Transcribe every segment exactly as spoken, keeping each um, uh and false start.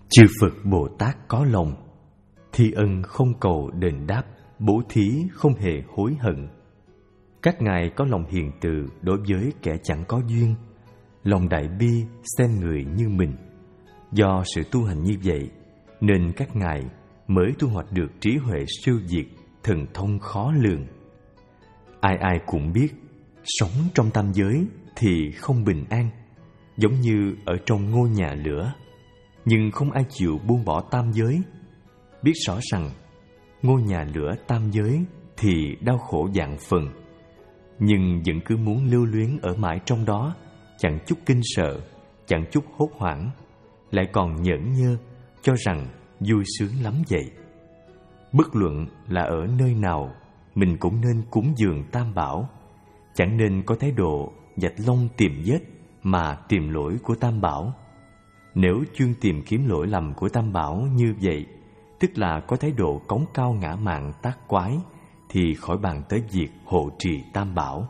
Chư Phật Bồ Tát có lòng, thi ân không cầu đền đáp, bố thí không hề hối hận. Các ngài có lòng hiền từ đối với kẻ chẳng có duyên, lòng đại bi xem người như mình. Do sự tu hành như vậy nên các ngài mới thu hoạch được trí huệ siêu việt, thần thông khó lường. Ai ai cũng biết sống trong tam giới thì không bình an, giống như ở trong ngôi nhà lửa, nhưng không ai chịu buông bỏ tam giới. Biết rõ rằng ngôi nhà lửa tam giới thì đau khổ vạn phần, nhưng vẫn cứ muốn lưu luyến ở mãi trong đó, chẳng chút kinh sợ, chẳng chút hốt hoảng, lại còn nhởn nhơ cho rằng vui sướng lắm vậy. Bất luận là ở nơi nào, mình cũng nên cúng dường tam bảo, chẳng nên có thái độ vạch lông tìm vết mà tìm lỗi của tam bảo. Nếu chuyên tìm kiếm lỗi lầm của tam bảo như vậy, tức là có thái độ cống cao ngã mạn tác quái, thì khỏi bàn tới việc hộ trì tam bảo.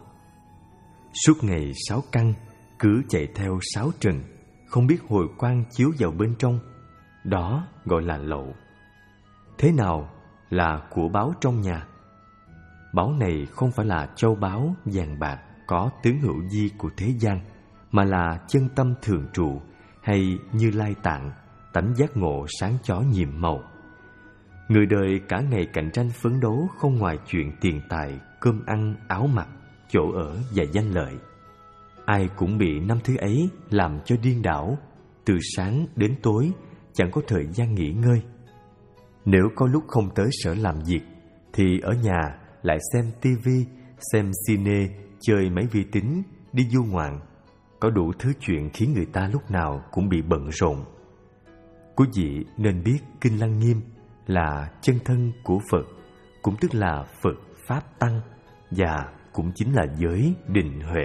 Suốt ngày sáu căn cứ chạy theo sáu trần, không biết hồi quang chiếu vào bên trong, đó gọi là lậu. Thế nào là của báu trong nhà? Báu này không phải là châu báu vàng bạc có tướng hữu vi của thế gian, mà là chân tâm thường trụ, hay Như Lai Tạng, tánh giác ngộ sáng chói nhiệm màu. Người đời cả ngày cạnh tranh phấn đấu không ngoài chuyện tiền tài, cơm ăn, áo mặc, chỗ ở và danh lợi. Ai cũng bị năm thứ ấy làm cho điên đảo, từ sáng đến tối chẳng có thời gian nghỉ ngơi. Nếu có lúc không tới sở làm việc thì ở nhà lại xem tivi, xem cine, chơi máy vi tính, đi du ngoạn. Có đủ thứ chuyện khiến người ta lúc nào cũng bị bận rộn. Quý vị nên biết Kinh Lăng Nghiêm là chân thân của Phật, cũng tức là Phật Pháp Tăng, và cũng chính là giới định huệ.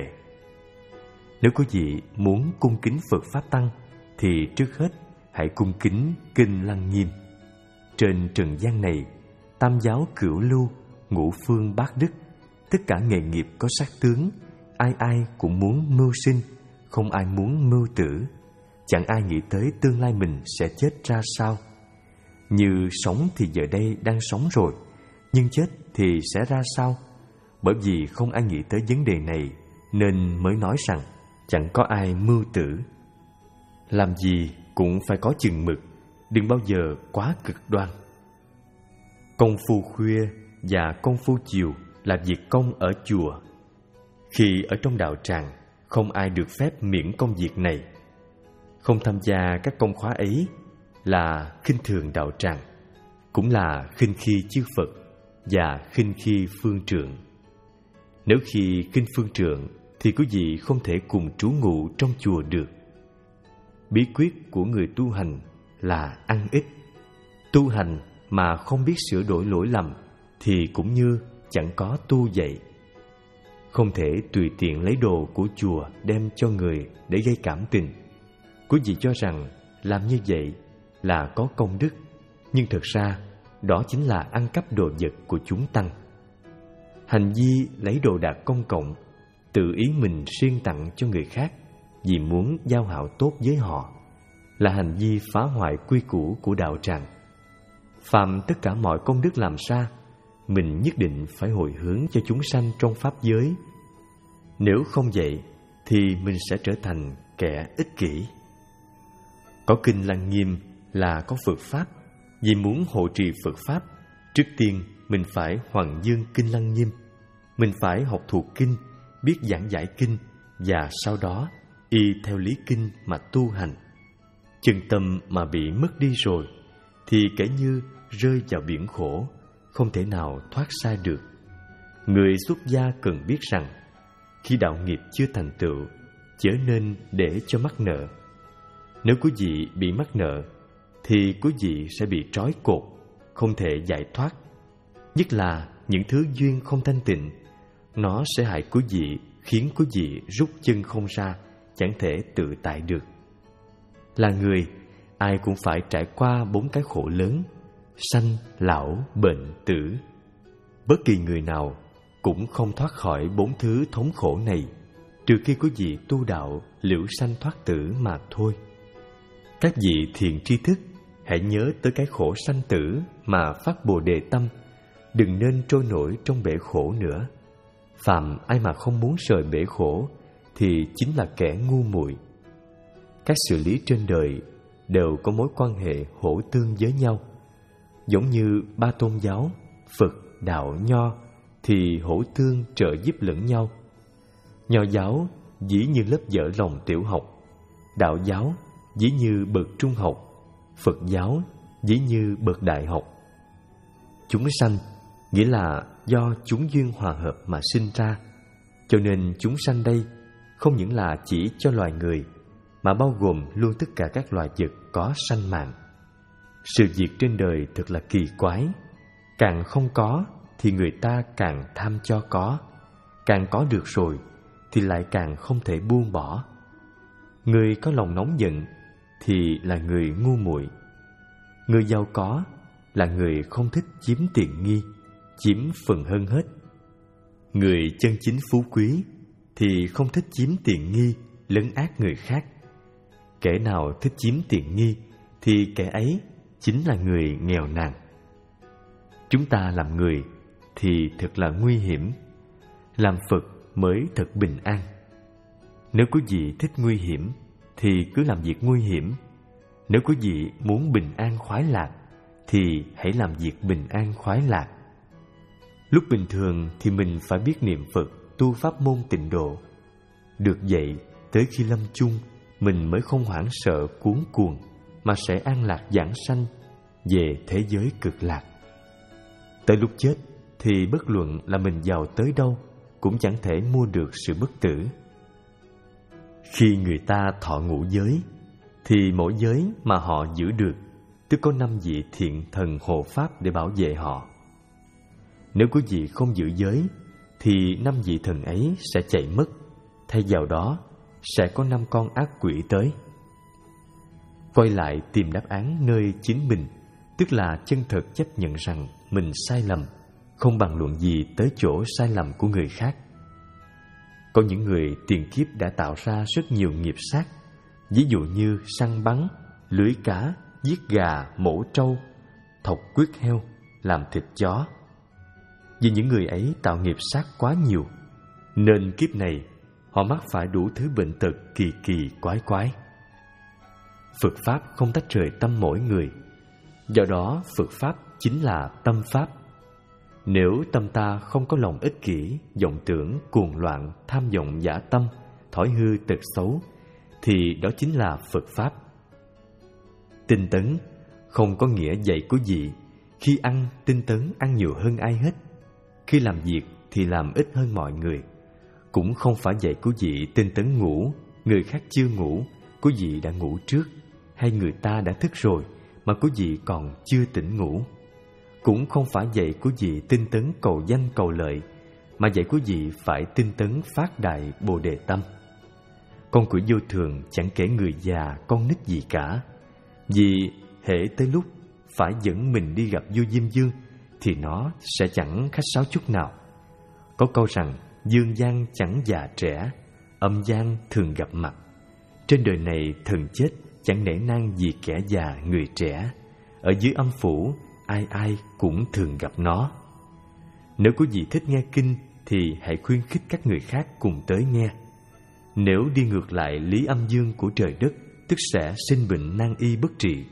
Nếu quý vị muốn cung kính Phật Pháp Tăng thì trước hết hãy cung kính Kinh Lăng Nghiêm. Trên trần gian này, tam giáo cửu lưu, ngũ phương bát đức, tất cả nghề nghiệp có sắc tướng, ai ai cũng muốn mưu sinh, không ai muốn mưu tử. Chẳng ai nghĩ tới tương lai mình sẽ chết ra sao. Như sống thì giờ đây đang sống rồi, nhưng chết thì sẽ ra sao? Bởi vì không ai nghĩ tới vấn đề này nên mới nói rằng chẳng có ai mưu tử. Làm gì cũng phải có chừng mực, đừng bao giờ quá cực đoan. Công phu khuya và công phu chiều là việc công ở chùa. Khi ở trong đạo tràng, không ai được phép miễn công việc này. Không tham gia các công khóa ấy là khinh thường đạo tràng, cũng là khinh khi chư Phật và khinh khi phương trượng. Nếu khi khinh phương trượng thì quý vị không thể cùng trú ngụ trong chùa được. Bí quyết của người tu hành là ăn ít. Tu hành mà không biết sửa đổi lỗi lầm thì cũng như chẳng có tu vậy. Không thể tùy tiện lấy đồ của chùa đem cho người để gây cảm tình. Quý vị cho rằng làm như vậy là có công đức, nhưng thực ra đó chính là ăn cắp đồ vật của chúng tăng. Hành vi lấy đồ đạc công cộng, tự ý mình siêng tặng cho người khác vì muốn giao hảo tốt với họ, là hành vi phá hoại quy củ của đạo tràng. Phạm tất cả mọi công đức làm ra, mình nhất định phải hồi hướng cho chúng sanh trong pháp giới. Nếu không vậy thì mình sẽ trở thành kẻ ích kỷ. Có Kinh Lăng Nghiêm là có Phật Pháp. Vì muốn hộ trì Phật Pháp, trước tiên mình phải hoằng dương Kinh Lăng Nghiêm. Mình phải học thuộc kinh, biết giảng giải kinh, và sau đó y theo lý kinh mà tu hành. Chân tâm mà bị mất đi rồi thì kể như rơi vào biển khổ, không thể nào thoát ra được. Người xuất gia cần biết rằng khi đạo nghiệp chưa thành tựu, chớ nên để cho mắc nợ. Nếu quý vị bị mắc nợ thì quý vị sẽ bị trói cột, không thể giải thoát. Nhất là những thứ duyên không thanh tịnh, nó sẽ hại quý vị, khiến quý vị rút chân không ra, chẳng thể tự tại được. Là người, ai cũng phải trải qua bốn cái khổ lớn: sanh, lão, bệnh, tử. Bất kỳ người nào cũng không thoát khỏi bốn thứ thống khổ này, trừ khi quý vị tu đạo liễu sanh thoát tử mà thôi. Các vị thiện tri thức hãy nhớ tới cái khổ sanh tử mà phát Bồ Đề tâm, đừng nên trôi nổi trong bể khổ nữa. Phàm ai mà không muốn rời bể khổ thì chính là kẻ ngu muội. Các sự lý trên đời đều có mối quan hệ hỗ tương với nhau. Giống như ba tôn giáo, Phật, Đạo, Nho thì hỗ tương trợ giúp lẫn nhau. Nho giáo dĩ như lớp dở lòng tiểu học, Đạo giáo dĩ như bậc trung học, Phật giáo dĩ như bậc đại học. Chúng sanh nghĩa là do chúng duyên hòa hợp mà sinh ra, cho nên chúng sanh đây không những là chỉ cho loài người, mà bao gồm luôn tất cả các loài vật có sanh mạng. Sự việc trên đời thật là kỳ quái. Càng không có thì người ta càng tham cho có, càng có được rồi thì lại càng không thể buông bỏ. Người có lòng nóng giận thì là người ngu muội. Người giàu có là người không thích chiếm tiện nghi, chiếm phần hơn hết. Người chân chính phú quý thì không thích chiếm tiện nghi, lấn át người khác. Kẻ nào thích chiếm tiện nghi thì kẻ ấy chính là người nghèo nàn. Chúng ta làm người thì thật là nguy hiểm, làm Phật mới thật bình an. Nếu quý vị thích nguy hiểm thì cứ làm việc nguy hiểm. Nếu quý vị muốn bình an khoái lạc thì hãy làm việc bình an khoái lạc. Lúc bình thường thì mình phải biết niệm Phật, tu pháp môn tịnh độ. Được vậy, tới khi lâm chung, mình mới không hoảng sợ cuống cuồng, mà sẽ an lạc vãng sanh về thế giới cực lạc. Tới lúc chết thì bất luận là mình giàu tới đâu cũng chẳng thể mua được sự bất tử. Khi người ta thọ ngũ giới thì mỗi giới mà họ giữ được tức có năm vị thiện thần hộ pháp để bảo vệ họ. Nếu quý vị không giữ giới thì năm vị thần ấy sẽ chạy mất, thay vào đó sẽ có năm con ác quỷ tới. Quay lại tìm đáp án nơi chính mình, tức là chân thật chấp nhận rằng mình sai lầm, không bàn luận gì tới chỗ sai lầm của người khác. Có những người tiền kiếp đã tạo ra rất nhiều nghiệp sát, ví dụ như săn bắn, lưới cá, giết gà, mổ trâu, thọc quyết heo, làm thịt chó. Vì những người ấy tạo nghiệp sát quá nhiều, nên kiếp này họ mắc phải đủ thứ bệnh tật kỳ kỳ quái quái. Phật Pháp không tách rời tâm mỗi người, do đó Phật Pháp chính là tâm Pháp. Nếu tâm ta không có lòng ích kỷ, vọng tưởng, cuồng loạn, tham vọng giả tâm, thói hư tật xấu, thì đó chính là Phật Pháp. Tinh tấn không có nghĩa dạy của vị. Khi ăn, tinh tấn ăn nhiều hơn ai hết. Khi làm việc thì làm ít hơn mọi người. Cũng không phải dạy của vị tinh tấn ngủ, người khác chưa ngủ, của vị đã ngủ trước, hay người ta đã thức rồi mà của vị còn chưa tỉnh ngủ. Cũng không phải dạy của vị tinh tấn cầu danh cầu lợi, mà dạy của vị phải tinh tấn phát đại Bồ Đề tâm. Con quỷ vô thường chẳng kể người già, con nít gì cả. Vì hễ tới lúc phải dẫn mình đi gặp vua Diêm Vương thì nó sẽ chẳng khách sáo chút nào. Có câu rằng dương gian chẳng già trẻ, âm gian thường gặp mặt. Trên đời này thần chết chẳng nể nang vì kẻ già người trẻ. Ở dưới âm phủ ai ai cũng thường gặp nó. Nếu quý vị thích nghe kinh thì hãy khuyến khích các người khác cùng tới nghe. Nếu đi ngược lại lý âm dương của trời đất, tức sẽ sinh bệnh nan y bất trị.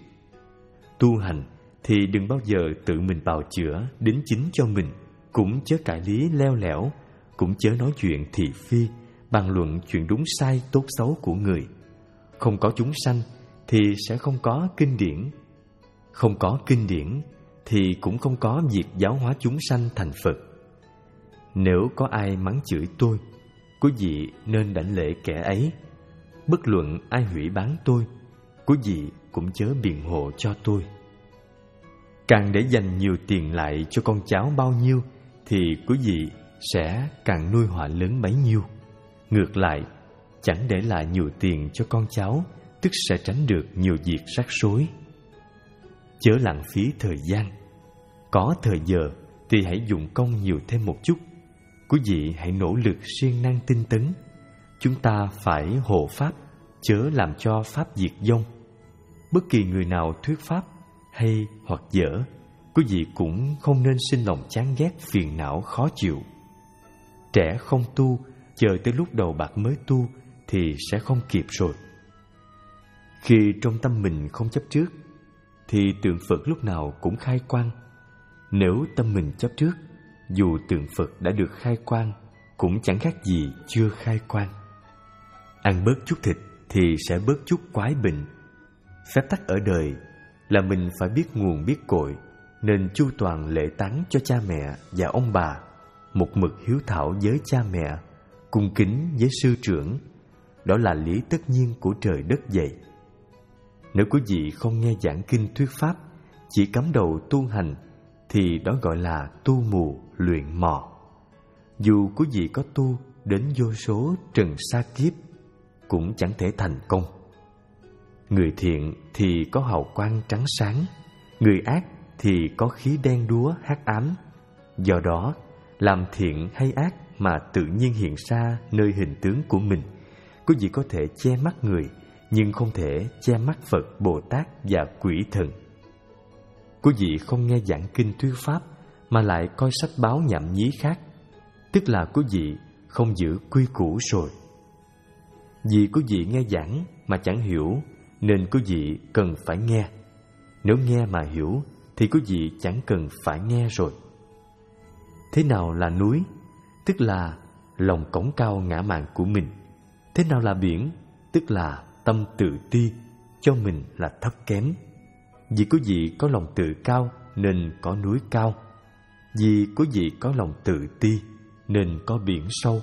Tu hành thì đừng bao giờ tự mình bào chữa đính chính cho mình, cũng chớ cãi lý leo lẻo, cũng chớ nói chuyện thị phi, bàn luận chuyện đúng sai tốt xấu của người. Không có chúng sanh thì sẽ không có kinh điển, không có kinh điển thì cũng không có việc giáo hóa chúng sanh thành Phật. Nếu có ai mắng chửi tôi, quý vị nên đảnh lễ kẻ ấy. Bất luận ai hủy bán tôi, quý vị cũng chớ biện hộ cho tôi. Càng để dành nhiều tiền lại cho con cháu bao nhiêu thì quý vị sẽ càng nuôi họa lớn bấy nhiêu. Ngược lại, chẳng để lại nhiều tiền cho con cháu, tức sẽ tránh được nhiều việc rắc rối. Chớ lãng phí thời gian. Có thời giờ thì hãy dụng công nhiều thêm một chút. Quý vị hãy nỗ lực siêng năng tinh tấn. Chúng ta phải hộ pháp, chớ làm cho pháp diệt vong. Bất kỳ người nào thuyết pháp hay hoặc dở, quý vị cũng không nên sinh lòng chán ghét, phiền não, khó chịu. Trẻ không tu, chờ tới lúc đầu bạc mới tu thì sẽ không kịp rồi. Khi trong tâm mình không chấp trước, thì tượng Phật lúc nào cũng khai quang. Nếu tâm mình chấp trước, dù tượng Phật đã được khai quang, cũng chẳng khác gì chưa khai quang. Ăn bớt chút thịt thì sẽ bớt chút quái bệnh. Phép tắc ở đời là mình phải biết nguồn biết cội, nên chu toàn lễ táng cho cha mẹ và ông bà, một mực hiếu thảo với cha mẹ, cung kính với sư trưởng. Đó là lý tất nhiên của trời đất vậy. Nếu quý vị không nghe giảng kinh thuyết pháp, chỉ cắm đầu tu hành, thì đó gọi là tu mù luyện mò. Dù quý vị có tu đến vô số trần sa kiếp, cũng chẳng thể thành công. Người thiện thì có hào quang trắng sáng, người ác thì có khí đen đúa hắc ám. Do đó, làm thiện hay ác mà tự nhiên hiện ra nơi hình tướng của mình, quý vị có thể che mắt người, nhưng không thể che mắt Phật, Bồ Tát và quỷ thần. Quý vị không nghe giảng kinh thuyết pháp mà lại coi sách báo nhảm nhí khác, tức là quý vị không giữ quy củ rồi. Vì quý vị nghe giảng mà chẳng hiểu, nên quý vị cần phải nghe. Nếu nghe mà hiểu thì quý vị chẳng cần phải nghe rồi. Thế nào là núi? Tức là lòng cổng cao ngã mạn của mình. Thế nào là biển? Tức là tâm tự ti, cho mình là thấp kém. Vì quý vị có lòng tự cao nên có núi cao. Vì quý vị có lòng tự ti nên có biển sâu.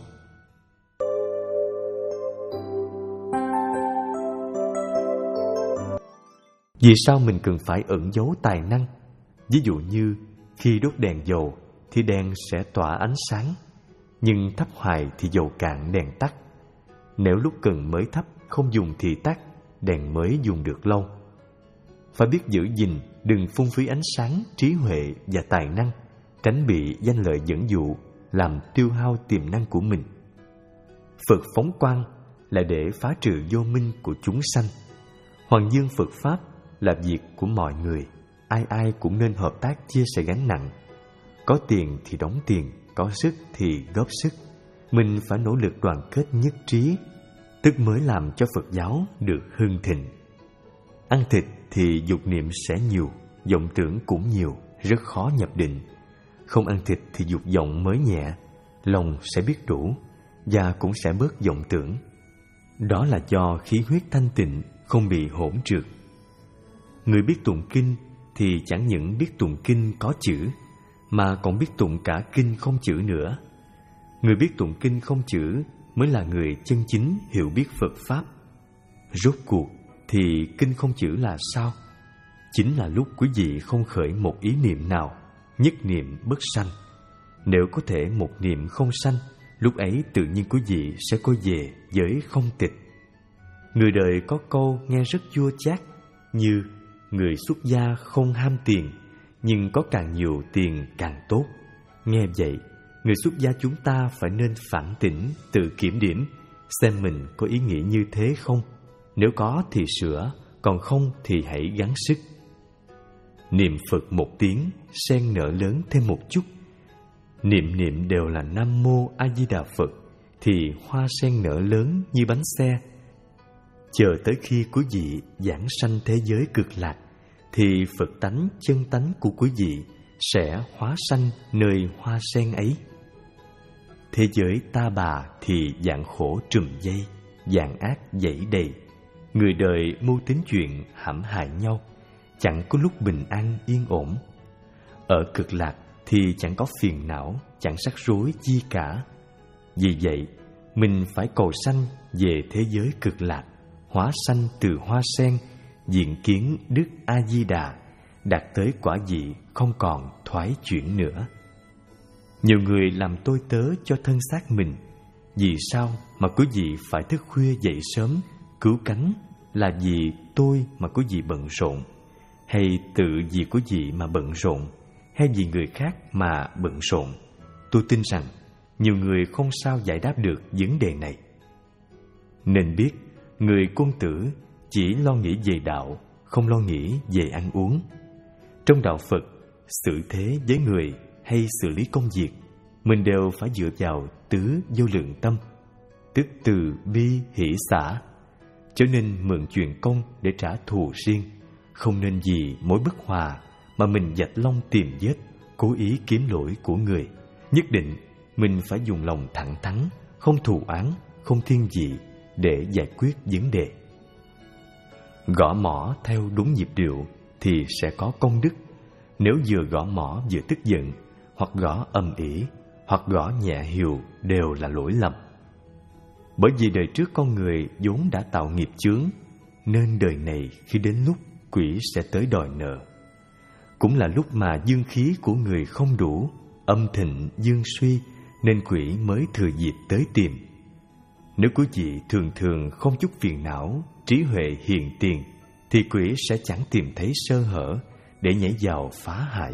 Vì sao mình cần phải ẩn giấu tài năng? Ví dụ như khi đốt đèn dầu thì đèn sẽ tỏa ánh sáng, nhưng thắp hoài thì dầu cạn đèn tắt. Nếu lúc cần mới thắp không dùng thì tắt, đèn mới dùng được lâu. Phải biết giữ gìn, đừng phung phí ánh sáng, trí huệ và tài năng, tránh bị danh lợi dẫn dụ, làm tiêu hao tiềm năng của mình. Phật phóng quang là để phá trừ vô minh của chúng sanh. Hoàng dương Phật Pháp là việc của mọi người, ai ai cũng nên hợp tác chia sẻ gánh nặng. Có tiền thì đóng tiền, có sức thì góp sức. Mình phải nỗ lực đoàn kết nhất trí, tức mới làm cho Phật giáo được hưng thịnh. Ăn thịt thì dục niệm sẽ nhiều, vọng tưởng cũng nhiều, rất khó nhập định. Không ăn thịt thì dục vọng mới nhẹ, lòng sẽ biết đủ và cũng sẽ bớt vọng tưởng. Đó là do khí huyết thanh tịnh, không bị hỗn trượt. Người biết tụng kinh thì chẳng những biết tụng kinh có chữ, mà còn biết tụng cả kinh không chữ nữa. Người biết tụng kinh không chữ mới là người chân chính hiểu biết Phật Pháp. Rốt cuộc thì kinh không chữ là sao? Chính là lúc quý vị không khởi một ý niệm nào, nhất niệm bất sanh. Nếu có thể một niệm không sanh, lúc ấy tự nhiên quý vị sẽ quay về với không tịch. Người đời có câu nghe rất chua chát, như người xuất gia không ham tiền, nhưng có càng nhiều tiền càng tốt. Nghe vậy, người xuất gia chúng ta phải nên phản tỉnh, tự kiểm điểm, xem mình có ý nghĩ như thế không. Nếu có thì sửa, còn không thì hãy gắng sức. Niệm Phật một tiếng, sen nở lớn thêm một chút. Niệm niệm đều là Nam Mô A Di Đà Phật, thì hoa sen nở lớn như bánh xe. Chờ tới khi quý vị giảng sanh thế giới cực lạc, thì Phật tánh chân tánh của quý vị sẽ hóa sanh nơi hoa sen ấy. Thế giới ta bà thì dạng khổ trùm dây, dạng ác dãy đầy. Người đời mưu tính chuyện hãm hại nhau, chẳng có lúc bình an yên ổn. Ở cực lạc thì chẳng có phiền não, chẳng rắc rối chi cả. Vì vậy, mình phải cầu sanh về thế giới cực lạc, hóa sanh từ hoa sen, diện kiến Đức A Di Đà, đạt tới quả vị không còn thoái chuyển nữa. Nhiều người làm tôi tớ cho thân xác mình. Vì sao mà quý vị phải thức khuya dậy sớm cứu cánh? Là vì tôi mà quý vị bận rộn, hay tự vì quý vị mà bận rộn, hay vì người khác mà bận rộn? Tôi tin rằng nhiều người không sao giải đáp được vấn đề này. Nên biết, người quân tử chỉ lo nghĩ về đạo, không lo nghĩ về ăn uống. Trong đạo Phật, xử thế với người hay xử lý công việc, mình đều phải dựa vào tứ vô lượng tâm, tức từ bi hỷ xả. Cho nên mượn chuyện công để trả thù riêng, không nên vì mối bất hòa mà mình vạch long tìm vết, cố ý kiếm lỗi của người. Nhất định mình phải dùng lòng thẳng thắn, không thù oán, không thiên vị để giải quyết vấn đề. Gõ mõ theo đúng nhịp điệu thì sẽ có công đức. Nếu vừa gõ mõ vừa tức giận, hoặc gõ ầm ĩ, hoặc gõ nhẹ hiều đều là lỗi lầm. Bởi vì đời trước con người vốn đã tạo nghiệp chướng, nên đời này khi đến lúc quỷ sẽ tới đòi nợ. Cũng là lúc mà dương khí của người không đủ, âm thịnh dương suy, nên quỷ mới thừa dịp tới tìm. Nếu quý vị thường thường không chút phiền não, trí huệ hiền tiền, thì quỷ sẽ chẳng tìm thấy sơ hở để nhảy vào phá hại.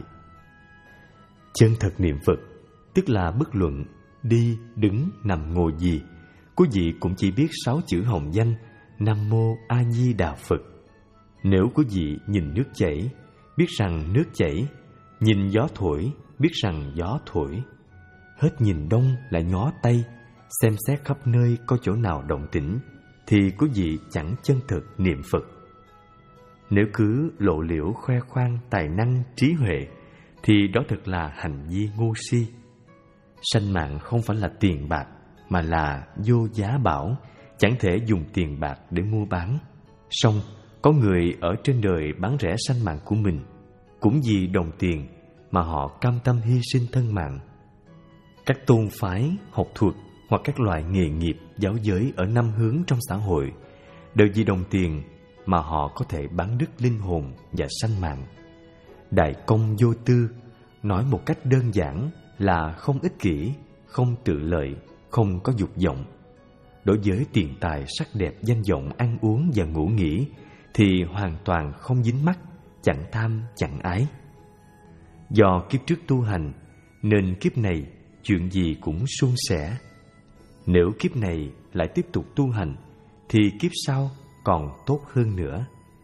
Chân thật niệm Phật, tức là bất luận đi, đứng, nằm, ngồi gì, quý vị cũng chỉ biết sáu chữ hồng danh Nam Mô A Di Đà Phật. Nếu quý vị nhìn nước chảy, biết rằng nước chảy; nhìn gió thổi, biết rằng gió thổi. Hết nhìn đông lại ngó tây, xem xét khắp nơi có chỗ nào động tĩnh, thì quý vị chẳng chân thực niệm Phật. Nếu cứ lộ liễu khoe khoang tài năng trí huệ, thì đó thật là hành vi ngu si. Sanh mạng không phải là tiền bạc, mà là vô giá bảo, chẳng thể dùng tiền bạc để mua bán. Song có người ở trên đời bán rẻ sanh mạng của mình, cũng vì đồng tiền mà họ cam tâm hy sinh thân mạng. Các tôn phái, học thuật hoặc các loại nghề nghiệp giáo giới ở năm hướng trong xã hội đều vì đồng tiền mà họ có thể bán đứt linh hồn và sanh mạng. Đại công vô tư, nói một cách đơn giản là không ích kỷ, không tự lợi, không có dục vọng. Đối với tiền tài, sắc đẹp, danh vọng, ăn uống và ngủ nghỉ thì hoàn toàn không dính mắc, chẳng tham, chẳng ái. Do kiếp trước tu hành nên kiếp này chuyện gì cũng suôn sẻ. Nếu kiếp này lại tiếp tục tu hành thì kiếp sau còn tốt hơn nữa.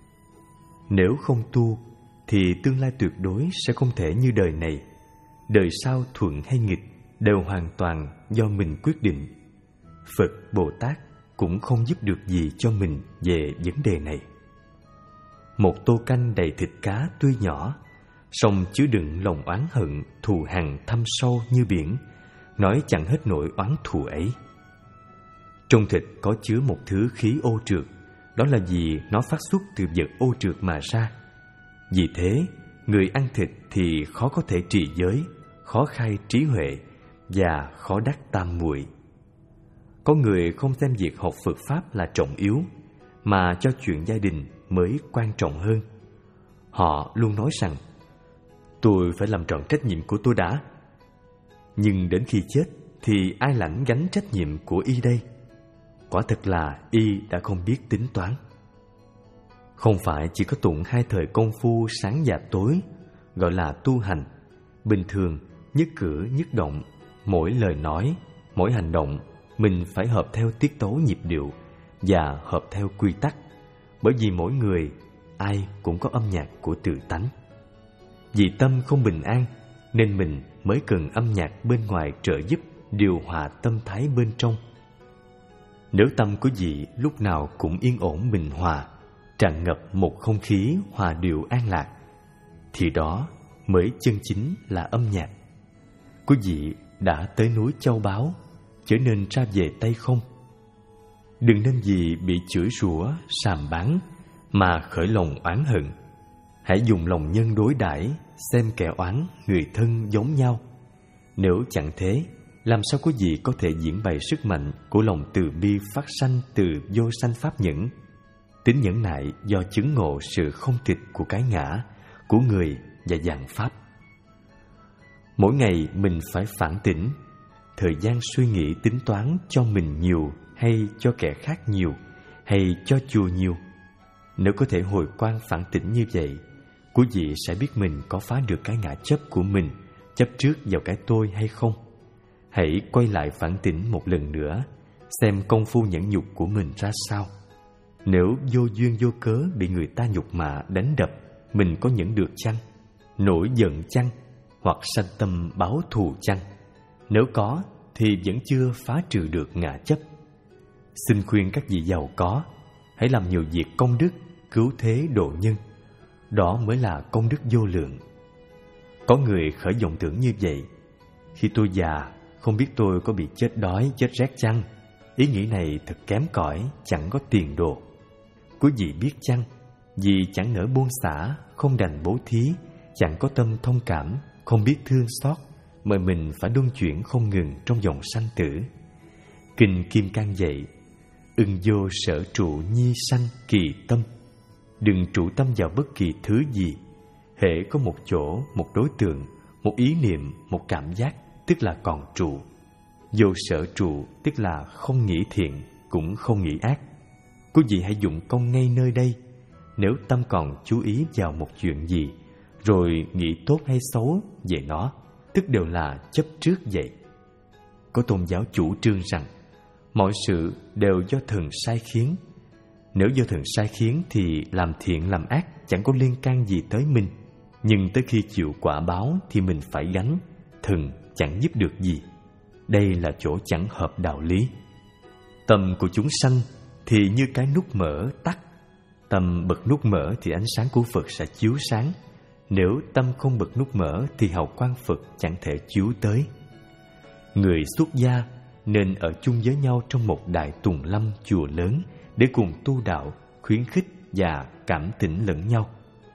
Nếu không tu thì tương lai tuyệt đối sẽ không thể như đời này. Đời sau thuận hay nghịch đều hoàn toàn do mình quyết định. Phật, Bồ Tát cũng không giúp được gì cho mình về vấn đề này. Một tô canh đầy thịt cá tuy nhỏ, song chứa đựng lòng oán hận, thù hằn thâm sâu như biển, nói chẳng hết nỗi oán thù ấy. Trong thịt có chứa một thứ khí ô trượt, đó là vì nó phát xuất từ vật ô trượt mà ra. Vì thế, người ăn thịt thì khó có thể trì giới, khó khai trí huệ và khó đắc tam muội. Có người không xem việc học Phật Pháp là trọng yếu, mà cho chuyện gia đình mới quan trọng hơn. Họ luôn nói rằng, tôi phải làm tròn trách nhiệm của tôi đã. Nhưng đến khi chết thì ai lãnh gánh trách nhiệm của y đây? Quả thật là y đã không biết tính toán. Không phải chỉ có tụng hai thời công phu sáng và tối, gọi là tu hành. Bình thường, nhất cử nhất động, mỗi lời nói, mỗi hành động, mình phải hợp theo tiết tấu nhịp điệu và hợp theo quy tắc. Bởi vì mỗi người, ai cũng có âm nhạc của tự tánh. Vì tâm không bình an, nên mình mới cần âm nhạc bên ngoài trợ giúp điều hòa tâm thái bên trong. Nếu tâm của vị lúc nào cũng yên ổn bình hòa, tràn ngập một không khí hòa điệu an lạc, thì đó mới chân chính là âm nhạc. Quý vị đã tới núi Châu Báu, trở nên ra về tay không. Đừng nên vì bị chửi rủa, sàm báng mà khởi lòng oán hận. Hãy dùng lòng nhân đối đãi, xem kẻ oán người thân giống nhau. Nếu chẳng thế, làm sao quý vị có thể diễn bày sức mạnh của lòng từ bi phát sanh từ vô sanh pháp nhẫn? Tính nhẫn nại do chứng ngộ sự không tịch của cái ngã, của người và dạng pháp. Mỗi ngày mình phải phản tỉnh. Thời gian suy nghĩ tính toán cho mình nhiều hay cho kẻ khác nhiều, hay cho chùa nhiều. Nếu có thể hồi quang phản tỉnh như vậy, quý vị sẽ biết mình có phá được cái ngã chấp của mình, chấp trước vào cái tôi hay không. Hãy quay lại phản tỉnh một lần nữa, xem công phu nhẫn nhục của mình ra sao. Nếu vô duyên vô cớ bị người ta nhục mạ đánh đập, mình có nhẫn được chăng? nổi giận chăng, hoặc sanh tâm báo thù chăng? Nếu có thì vẫn chưa phá trừ được ngã chấp. Xin khuyên các vị giàu có, hãy làm nhiều việc công đức, cứu thế độ nhân. Đó mới là công đức vô lượng. Có người khởi vọng tưởng như vậy: khi tôi già, không biết tôi có bị chết đói, chết rét chăng? Ý nghĩ này thật kém cỏi, chẳng có tiền đồ. Quý vị biết chăng, vì chẳng nỡ buông xả, không đành bố thí, chẳng có tâm thông cảm, không biết thương xót, mà mình phải luân chuyển không ngừng trong vòng sanh tử. Kinh Kim Cang dạy: ưng vô sở trụ nhi sanh kỳ tâm. Đừng trụ tâm vào bất kỳ thứ gì. Hễ có một chỗ, một đối tượng, một ý niệm, một cảm giác, tức là còn trụ. Vô sở trụ tức là không nghĩ thiện, cũng không nghĩ ác. Quý vị hãy dụng công ngay nơi đây. Nếu tâm còn chú ý vào một chuyện gì, rồi nghĩ tốt hay xấu về nó, tức đều là chấp trước vậy. Có tôn giáo chủ trương rằng mọi sự đều do thần sai khiến. Nếu do thần sai khiến thì làm thiện làm ác chẳng có liên can gì tới mình. Nhưng tới khi chịu quả báo thì mình phải gánh, thần chẳng giúp được gì. Đây là chỗ chẳng hợp đạo lý. Tâm của chúng sanh thì như cái nút mở tắt. Tâm bật nút mở thì ánh sáng của Phật sẽ chiếu sáng. Nếu tâm không bật nút mở thì hào quang Phật chẳng thể chiếu tới. Người xuất gia nên ở chung với nhau trong một đại tùng lâm chùa lớn để cùng tu đạo, khuyến khích và cảm tỉnh lẫn nhau.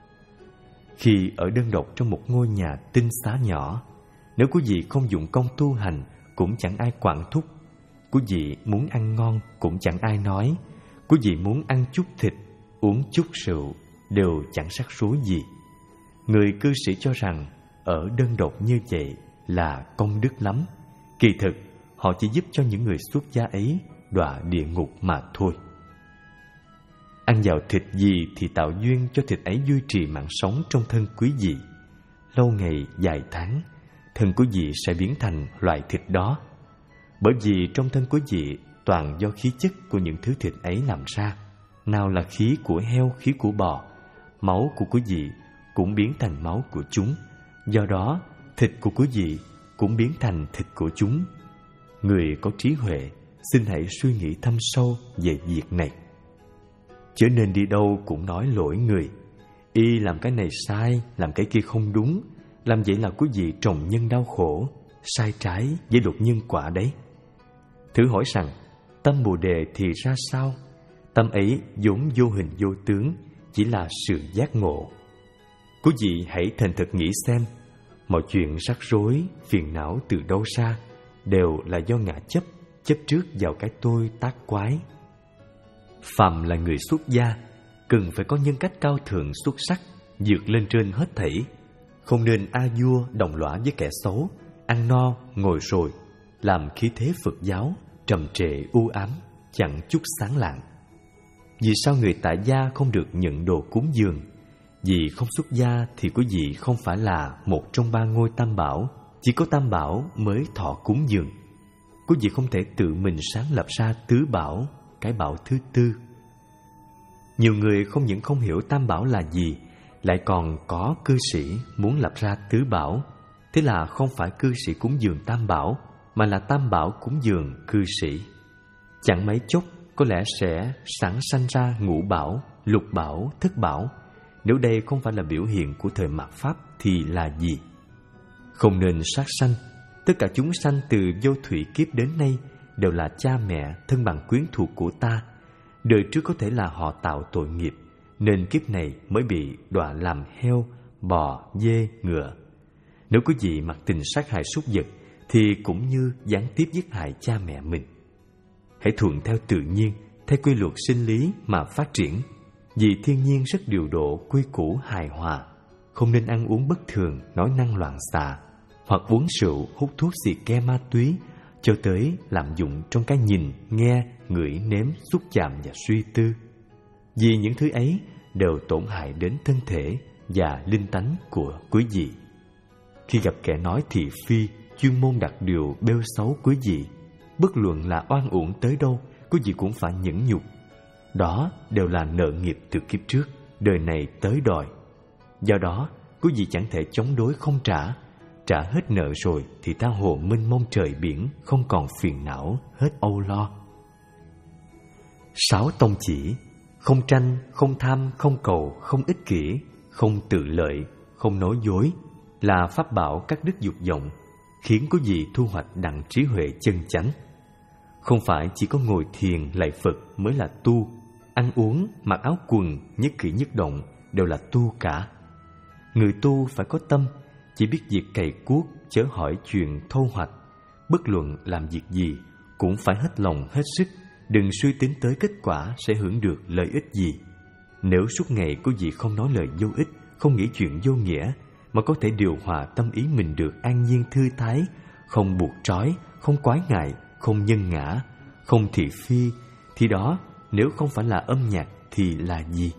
Khi ở đơn độc trong một ngôi nhà tinh xá nhỏ, nếu quý vị không dụng công tu hành cũng chẳng ai quản thúc. Quý vị muốn ăn ngon cũng chẳng ai nói. Quý vị muốn ăn chút thịt, uống chút rượu đều chẳng rắc rối gì. Người cư sĩ cho rằng ở đơn độc như vậy là công đức lắm. Kỳ thực họ chỉ giúp cho những người xuất gia ấy đọa địa ngục mà thôi. Ăn vào thịt gì thì tạo duyên cho thịt ấy duy trì mạng sống trong thân quý vị. Lâu ngày dài tháng, thân quý vị sẽ biến thành loại thịt đó. Bởi vì trong thân quý vị toàn do khí chất của những thứ thịt ấy làm ra. Nào là khí của heo, khí của bò, máu của quý vị cũng biến thành máu của chúng. Do đó, thịt của quý vị cũng biến thành thịt của chúng. Người có trí huệ, xin hãy suy nghĩ thâm sâu về việc này. Chớ nên đi đâu cũng nói lỗi người. Y làm cái này sai, làm cái kia không đúng. Làm vậy là quý vị trồng nhân đau khổ, sai trái với luật nhân quả đấy. Thử hỏi rằng, tâm Bồ Đề thì ra sao? Tâm ấy vốn vô hình vô tướng, chỉ là sự giác ngộ. Quý vị hãy thành thực nghĩ xem, mọi chuyện rắc rối, phiền não từ đâu ra, đều là do ngã chấp, chấp trước vào cái tôi tác quái. Phàm là người xuất gia, cần phải có nhân cách cao thượng xuất sắc, vượt lên trên hết thảy. Không nên a vua đồng lõa với kẻ xấu, ăn no ngồi rồi, làm khí thế Phật giáo trầm trệ u ám, chẳng chút sáng lạng. Vì sao người tại gia không được nhận đồ cúng dường? Vì không xuất gia thì quý vị không phải là một trong ba ngôi tam bảo. Chỉ có tam bảo mới thọ cúng dường. Quý vị không thể tự mình sáng lập ra tứ bảo, cái bảo thứ tư. Nhiều người không những không hiểu tam bảo là gì, lại còn có cư sĩ muốn lập ra tứ bảo. Thế là không phải cư sĩ cúng dường tam bảo, mà là tam bảo cúng dường cư sĩ. Chẳng mấy chốc có lẽ sẽ sản sanh ra ngũ bảo, lục bảo, thất bảo. Nếu đây không phải là biểu hiện của thời mạt Pháp thì là gì? Không nên sát sanh. Tất cả chúng sanh từ vô thủy kiếp đến nay đều là cha mẹ, thân bằng quyến thuộc của ta. Đời trước có thể là họ tạo tội nghiệp, nên kiếp này mới bị đọa làm heo, bò, dê, ngựa. Nếu quý vị mặc tình sát hại súc vật thì cũng như gián tiếp giết hại cha mẹ mình. Hãy thuận theo tự nhiên, theo quy luật sinh lý mà phát triển. Vì thiên nhiên rất điều độ, quy củ hài hòa. Không nên ăn uống bất thường, nói năng loạn xạ, hoặc uống rượu, hút thuốc xì ke ma túy, cho tới lạm dụng trong cái nhìn, nghe, ngửi, nếm, xúc chạm và suy tư. Vì những thứ ấy đều tổn hại đến thân thể và linh tánh của quý vị. Khi gặp kẻ nói thị phi, chuyên môn đặt điều bêu xấu quý vị, bất luận là oan uổng tới đâu, quý vị cũng phải nhẫn nhục. Đó đều là nợ nghiệp từ kiếp trước, đời này tới đòi. Do đó, có gì chẳng thể chống đối không trả. Trả hết nợ rồi thì tha hồ mênh mông trời biển, không còn phiền não, hết âu lo. Sáu tông chỉ: không tranh, không tham, không cầu, không ích kỷ, không tự lợi, không nói dối, là pháp bảo các đức dục vọng, khiến có gì thu hoạch đặng trí huệ chân chánh. Không phải chỉ có ngồi thiền lạy Phật mới là tu, ăn uống, mặc áo quần, nhất cử nhất động đều là tu cả. Người tu phải có tâm, chỉ biết việc cày cuốc, chớ hỏi chuyện thô hoạch. Bất luận làm việc gì cũng phải hết lòng hết sức, đừng suy tính tới kết quả sẽ hưởng được lợi ích gì. Nếu suốt ngày có gì không nói lời vô ích, không nghĩ chuyện vô nghĩa, mà có thể điều hòa tâm ý mình được an nhiên thư thái, không buộc trói, không quái ngại, không nhân ngã, không thị phi, thì đó nếu không phải là âm nhạc thì là gì?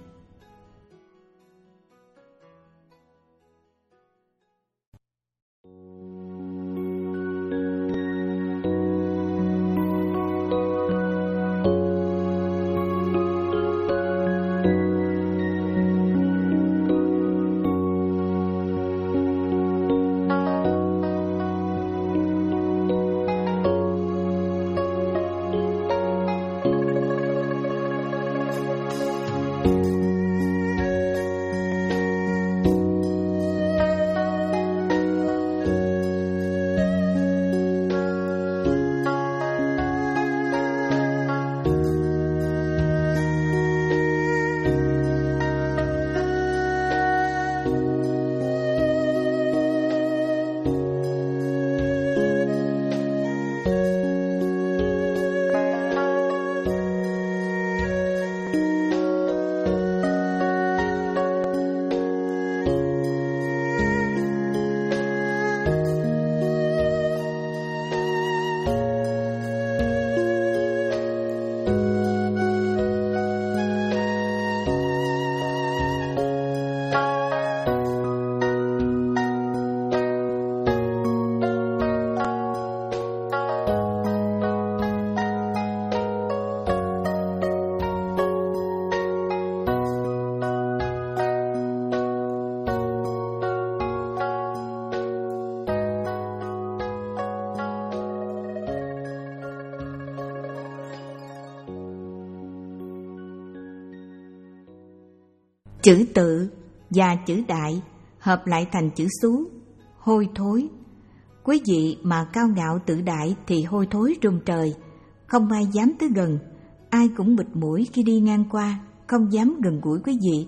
Chữ tự và chữ đại hợp lại thành chữ xú, hôi thối. Quý vị mà cao ngạo tự đại thì hôi thối rung trời, không ai dám tới gần, ai cũng bịt mũi khi đi ngang qua, không dám gần gũi quý vị.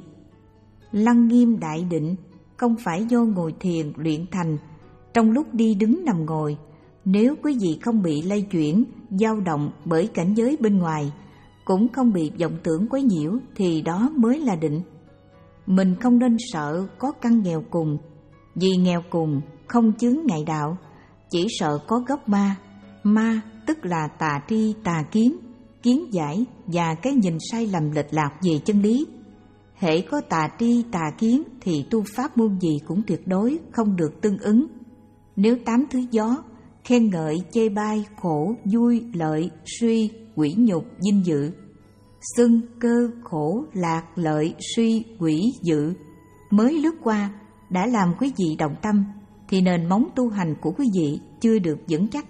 Lăng nghiêm đại định không phải do ngồi thiền luyện thành trong lúc đi đứng nằm ngồi. Nếu quý vị không bị lay chuyển, dao động bởi cảnh giới bên ngoài, cũng không bị vọng tưởng quấy nhiễu thì đó mới là định. Mình không nên sợ có căn nghèo cùng, vì nghèo cùng không chướng ngại đạo, chỉ sợ có gốc ma. Ma tức là tà tri tà kiến, kiến giải và cái nhìn sai lầm lệch lạc về chân lý. Hễ có tà tri tà kiến thì tu pháp môn gì cũng tuyệt đối không được tương ứng. Nếu tám thứ gió, khen ngợi, chê bai, khổ, vui, lợi, suy, quỷ nhục, vinh dự, xưng, cơ, khổ, lạc, lợi, suy, quỷ, dự mới lướt qua đã làm quý vị động tâm, thì nền móng tu hành của quý vị chưa được vững chắc.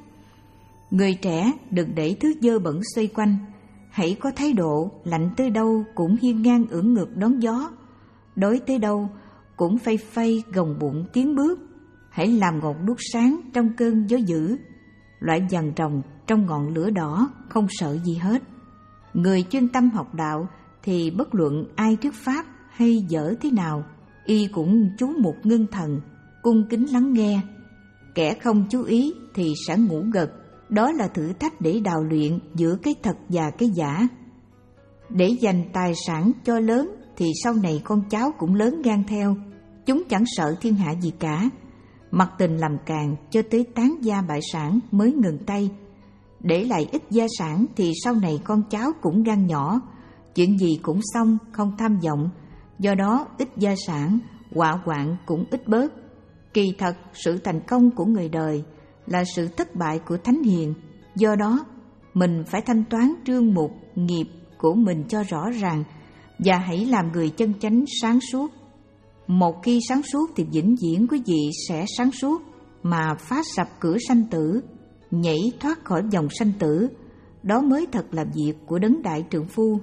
Người trẻ đừng để thứ dơ bẩn xoay quanh, hãy có thái độ lạnh tới đâu cũng hiên ngang ưỡn ngực đón gió, đói tới đâu cũng phay phay gồng bụng tiến bước. Hãy làm ngọn đuốc sáng trong cơn gió dữ, loại vằn rồng trong ngọn lửa đỏ, không sợ gì hết. Người chuyên tâm học đạo thì bất luận ai thuyết pháp hay dở thế nào, y cũng chú mục ngưng thần, cung kính lắng nghe. Kẻ không chú ý thì sẽ ngủ gật, đó là thử thách để đào luyện giữa cái thật và cái giả. Để dành tài sản cho lớn thì sau này con cháu cũng lớn gan theo, chúng chẳng sợ thiên hạ gì cả. Mặc tình làm càng cho tới tán gia bại sản mới ngừng tay. Để lại ít gia sản thì sau này con cháu cũng gan nhỏ, chuyện gì cũng xong, không tham vọng. Do đó ít gia sản, họa hoạn cũng ít bớt. Kỳ thật sự thành công của người đời là sự thất bại của thánh hiền. Do đó mình phải thanh toán trương mục nghiệp của mình cho rõ ràng, và hãy làm người chân chánh sáng suốt. một khi sáng suốt thì vĩnh viễn quý vị sẽ sáng suốt, mà phá sập cửa sanh tử, nhảy thoát khỏi vòng sanh tử, đó mới thật là việc của đấng đại trượng phu.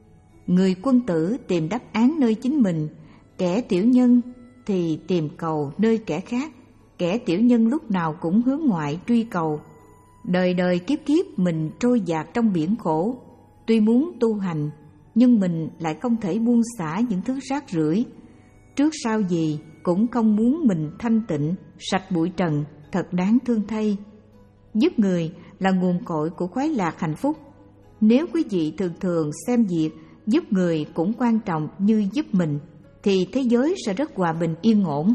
Người quân tử tìm đáp án nơi chính mình, kẻ tiểu nhân thì tìm cầu nơi kẻ khác. Kẻ tiểu nhân lúc nào cũng hướng ngoại truy cầu. Đời đời kiếp kiếp mình trôi dạt trong biển khổ. Tuy muốn tu hành, nhưng mình lại không thể buông xả những thứ rác rưởi. Trước sau gì cũng không muốn mình thanh tịnh, sạch bụi trần, thật đáng thương thay. Giúp người là nguồn cội của khoái lạc hạnh phúc. Nếu quý vị thường thường xem việc giúp người cũng quan trọng như giúp mình, thì thế giới sẽ rất hòa bình yên ổn.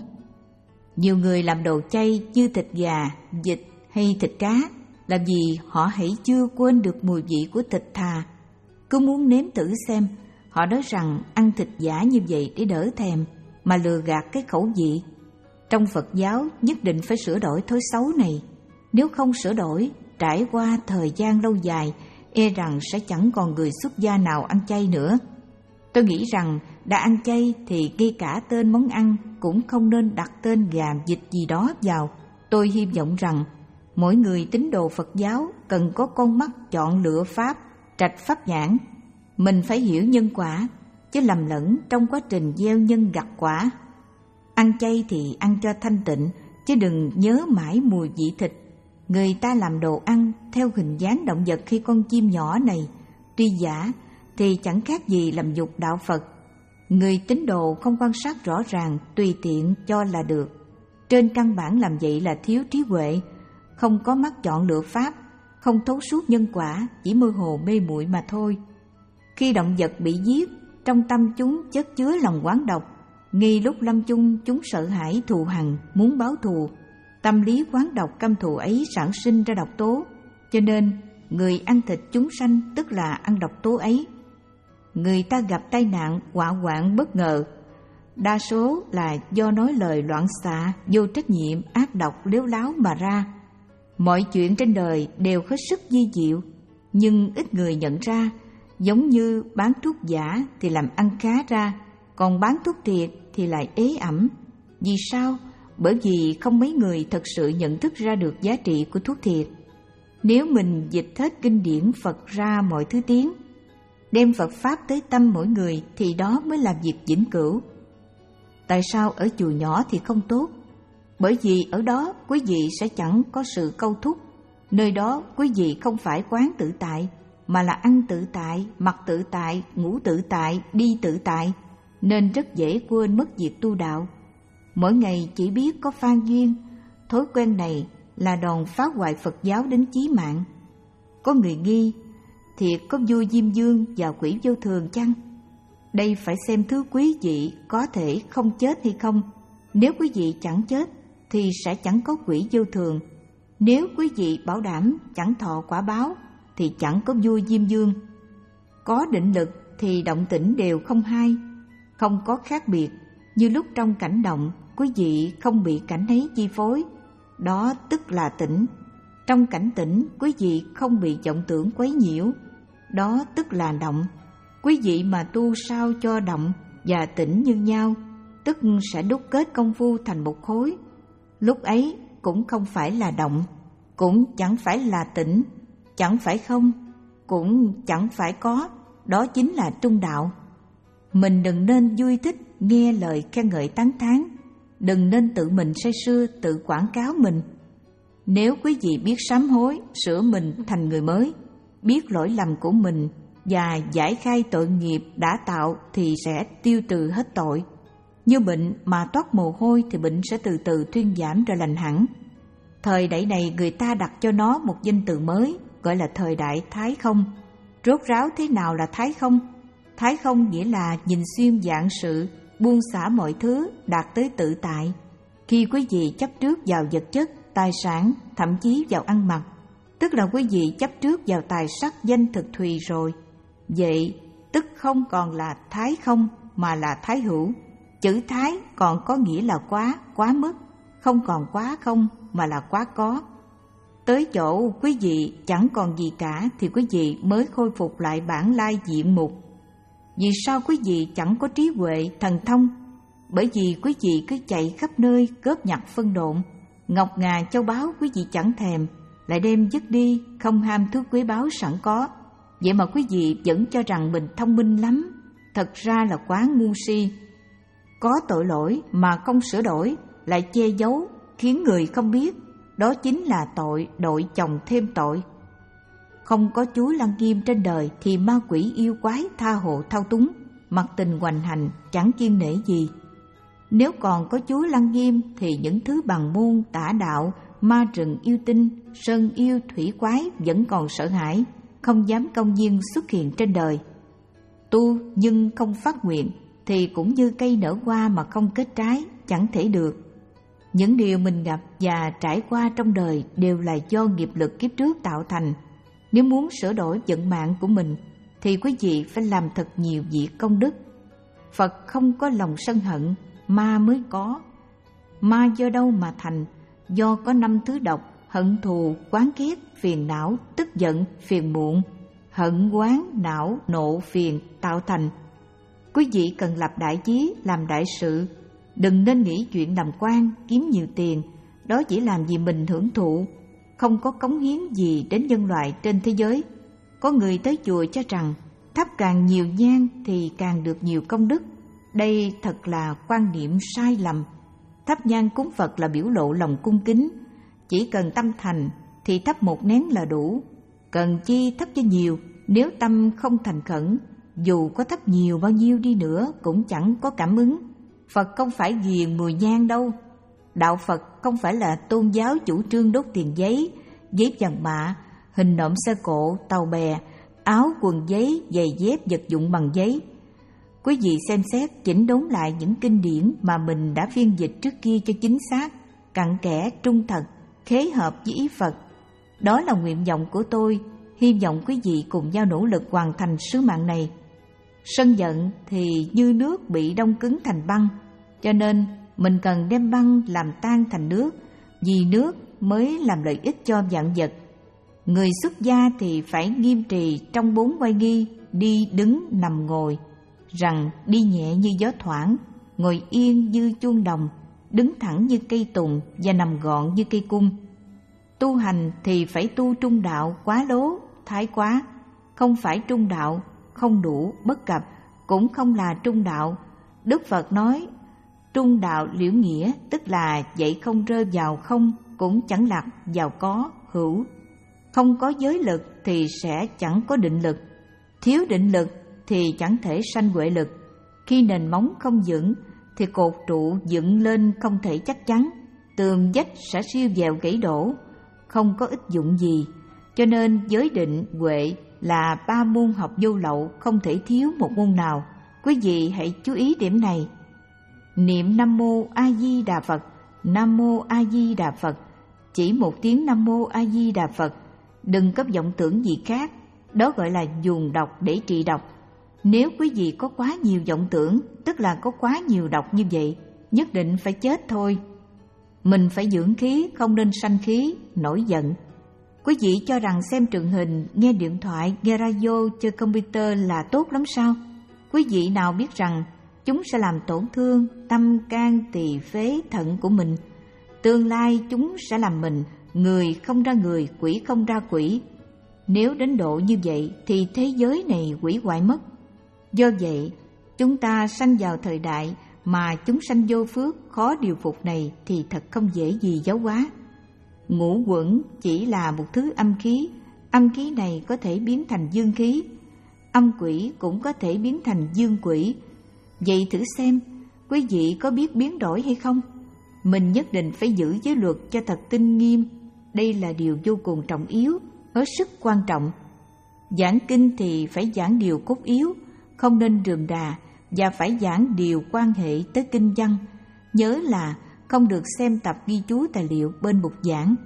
Nhiều người làm đồ chay như thịt gà, vịt hay thịt cá, làm gì họ hãy chưa quên được mùi vị của thịt thà. Cứ muốn nếm thử xem, họ nói rằng ăn thịt giả như vậy để đỡ thèm, mà lừa gạt cái khẩu vị. Trong Phật giáo nhất định phải sửa đổi thói xấu này. Nếu không sửa đổi, trải qua thời gian lâu dài, e rằng sẽ chẳng còn người xuất gia nào ăn chay nữa. Tôi nghĩ rằng đã ăn chay thì ngay cả tên món ăn cũng không nên đặt tên gà vịt gì đó vào. Tôi hy vọng rằng mỗi người tín đồ Phật giáo cần có con mắt chọn lựa pháp, trạch pháp nhãn. Mình phải hiểu nhân quả, chứ lầm lẫn trong quá trình gieo nhân gặt quả. Ăn chay thì ăn cho thanh tịnh, chứ đừng nhớ mãi mùi vị thịt. Người ta làm đồ ăn theo hình dáng động vật khi con chim nhỏ này, tuy giả thì chẳng khác gì làm nhục đạo Phật. Người tín đồ không quan sát rõ ràng, tùy tiện cho là được. Trên căn bản làm vậy là thiếu trí huệ, không có mắt chọn lựa pháp, không thấu suốt nhân quả, chỉ mơ hồ mê muội mà thôi. Khi động vật bị giết, trong tâm chúng chất chứa lòng oán độc. Ngay lúc lâm chung, chúng sợ hãi thù hằn, muốn báo thù. Tâm lý oán độc căm thù ấy sản sinh ra độc tố, cho nên người ăn thịt chúng sanh tức là ăn độc tố ấy. Người ta gặp tai nạn hỏa hoạn bất ngờ, đa số là do nói lời loạn xạ, vô trách nhiệm, ác độc, lếu láo mà ra. Mọi chuyện trên đời đều hết sức vi diệu, nhưng ít người nhận ra. Giống như bán thuốc giả thì làm ăn khá ra, còn bán thuốc thiệt thì lại ế ẩm. Vì sao? Bởi vì không mấy người thật sự nhận thức ra được giá trị của thuốc thiệt. Nếu mình dịch hết kinh điển Phật ra mọi thứ tiếng, đem Phật Pháp tới tâm mỗi người, thì đó mới là việc vĩnh cửu. Tại sao ở chùa nhỏ thì không tốt? Bởi vì ở đó quý vị sẽ chẳng có sự câu thúc. Nơi đó quý vị không phải quán tự tại, mà là ăn tự tại, mặc tự tại, ngủ tự tại, đi tự tại, nên rất dễ quên mất việc tu đạo. Mỗi ngày chỉ biết có phan duyên, thói quen này là đòn phá hoại Phật giáo đến chí mạng. Có người nghi, thiệt có vua Diêm Vương và quỷ vô thường chăng? Đây phải xem thứ quý vị có thể không chết hay không. Nếu quý vị chẳng chết thì sẽ chẳng có quỷ vô thường. Nếu quý vị bảo đảm chẳng thọ quả báo thì chẳng có vua Diêm Vương. Có định lực thì động tĩnh đều không hai, không có khác biệt. Như lúc trong cảnh động, quý vị không bị cảnh ấy chi phối, đó tức là tĩnh. Trong cảnh tĩnh, quý vị không bị vọng tưởng quấy nhiễu, đó tức là động. Quý vị mà tu sao cho động và tĩnh như nhau, tức sẽ đúc kết công phu thành một khối. Lúc ấy cũng không phải là động, cũng chẳng phải là tĩnh, chẳng phải không, cũng chẳng phải có, đó chính là trung đạo. Mình đừng nên vui thích nghe lời khen ngợi tán thán, đừng nên tự mình say sưa tự quảng cáo mình. Nếu quý vị biết sám hối, sửa mình thành người mới, biết lỗi lầm của mình và giải khai tội nghiệp đã tạo thì sẽ tiêu trừ hết tội. Như bệnh mà toát mồ hôi thì bệnh sẽ từ từ thuyên giảm rồi lành hẳn. Thời đại này người ta đặt cho nó một danh từ mới, gọi là thời đại Thái Không. Rốt ráo thế nào là Thái Không? Thái Không nghĩa là nhìn xuyên vạn sự, buông xả mọi thứ, đạt tới tự tại. Khi quý vị chấp trước vào vật chất, tài sản, thậm chí vào ăn mặc, tức là quý vị chấp trước vào tài sắc danh thực thùy rồi. Vậy tức không còn là Thái Không mà là Thái Hữu. Chữ Thái còn có nghĩa là quá, quá mức, không còn quá không mà là quá có. Tới chỗ quý vị chẳng còn gì cả thì quý vị mới khôi phục lại bản lai diện mục. Vì sao quý vị chẳng có trí huệ, thần thông? Bởi vì quý vị cứ chạy khắp nơi cướp nhặt phân độn, ngọc ngà châu báu quý vị chẳng thèm, lại đem dứt đi, không ham thứ quý báu sẵn có. Vậy mà quý vị vẫn cho rằng mình thông minh lắm, thật ra là quá ngu si. Có tội lỗi mà không sửa đổi, lại che giấu, khiến người không biết, đó chính là tội đội chồng thêm tội. Không có Chúa Lăng Nghiêm trên đời thì ma quỷ yêu quái tha hồ thao túng, mặc tình hoành hành, chẳng kiêng nể gì. Nếu còn có Chúa Lăng Nghiêm thì những thứ bằng môn tả đạo, ma rừng yêu tinh, sơn yêu thủy quái vẫn còn sợ hãi, không dám công nhiên xuất hiện trên đời. Tu nhưng không phát nguyện thì cũng như cây nở hoa mà không kết trái, chẳng thể được. Những điều mình gặp và trải qua trong đời đều là do nghiệp lực kiếp trước tạo thành. Nếu muốn sửa đổi vận mạng của mình thì quý vị phải làm thật nhiều việc công đức. Phật không có lòng sân hận, ma mới có. Ma do đâu mà thành? Do có năm thứ độc: hận thù, oán ghét, phiền não, tức giận, phiền muộn. Hận, oán, não, nộ, phiền tạo thành. Quý vị cần lập đại chí, làm đại sự. Đừng nên nghĩ chuyện làm quan, kiếm nhiều tiền, đó chỉ làm vì mình hưởng thụ, không có cống hiến gì đến nhân loại trên thế giới. Có người tới chùa cho rằng thắp càng nhiều nhang thì càng được nhiều công đức. Đây thật là quan niệm sai lầm. Thắp nhang cúng Phật là biểu lộ lòng cung kính, chỉ cần tâm thành thì thắp một nén là đủ. Cần chi thắp cho nhiều, nếu tâm không thành khẩn, dù có thắp nhiều bao nhiêu đi nữa cũng chẳng có cảm ứng. Phật không phải ghiền mùi nhang đâu. Đạo Phật không phải là tôn giáo chủ trương đốt tiền giấy, giấy vàng mạ, hình nộm xe cộ, tàu bè, áo quần giấy, giày dép vật dụng bằng giấy. Quý vị xem xét chỉnh đốn lại những kinh điển mà mình đã phiên dịch trước kia cho chính xác, cặn kẽ, trung thực, khế hợp với ý Phật. Đó là nguyện vọng của tôi, hy vọng quý vị cùng nhau nỗ lực hoàn thành sứ mạng này. Sân giận thì như nước bị đông cứng thành băng, cho nên mình cần đem băng làm tan thành nước, vì nước mới làm lợi ích cho vạn vật. Người xuất gia thì phải nghiêm trì trong bốn oai nghi: đi, đứng, nằm, ngồi. Rằng đi nhẹ như gió thoảng, ngồi yên như chuông đồng, đứng thẳng như cây tùng và nằm gọn như cây cung. Tu hành thì phải tu trung đạo, quá lố, thái quá. Không phải trung đạo, không đủ, bất cập, cũng không là trung đạo. Đức Phật nói trung đạo liễu nghĩa, tức là dạy không rơi vào không, cũng chẳng lạc vào có, hữu. Không có giới lực thì sẽ chẳng có định lực, thiếu định lực thì chẳng thể sanh huệ lực. Khi nền móng không vững thì cột trụ dựng lên không thể chắc chắn, tường vách sẽ siêu vẹo gãy đổ, không có ích dụng gì. Cho nên giới định, huệ là ba môn học vô lậu, không thể thiếu một môn nào. Quý vị hãy chú ý điểm này. Niệm Nam Mô A Di Đà Phật, Nam Mô A Di Đà Phật, chỉ một tiếng Nam Mô A Di Đà Phật, đừng có vọng tưởng gì khác. Đó gọi là dùng độc để trị độc. Nếu quý vị có quá nhiều vọng tưởng, tức là có quá nhiều độc như vậy, nhất định phải chết thôi. Mình phải dưỡng khí, không nên sanh khí, nổi giận. Quý vị cho rằng xem truyền hình, nghe điện thoại, nghe radio, chơi computer là tốt lắm sao? Quý vị nào biết rằng chúng sẽ làm tổn thương tâm, can, tỳ, phế, thận của mình. Tương lai chúng sẽ làm mình người không ra người, quỷ không ra quỷ. Nếu đến độ như vậy thì thế giới này hủy hoại mất. Do vậy, chúng ta sanh vào thời đại mà chúng sanh vô phước, khó điều phục này thì thật không dễ gì giáo hóa. Ngũ quẩn chỉ là một thứ âm khí, âm khí này có thể biến thành dương khí. Âm quỷ cũng có thể biến thành dương quỷ. Vậy thử xem, quý vị có biết biến đổi hay không? Mình nhất định phải giữ giới luật cho thật tinh nghiêm. Đây là điều vô cùng trọng yếu, hết sức quan trọng. Giảng kinh thì phải giảng điều cốt yếu, không nên rườm rà, và phải giảng điều quan hệ tới kinh văn. Nhớ là không được xem tập ghi chú tài liệu bên bục giảng.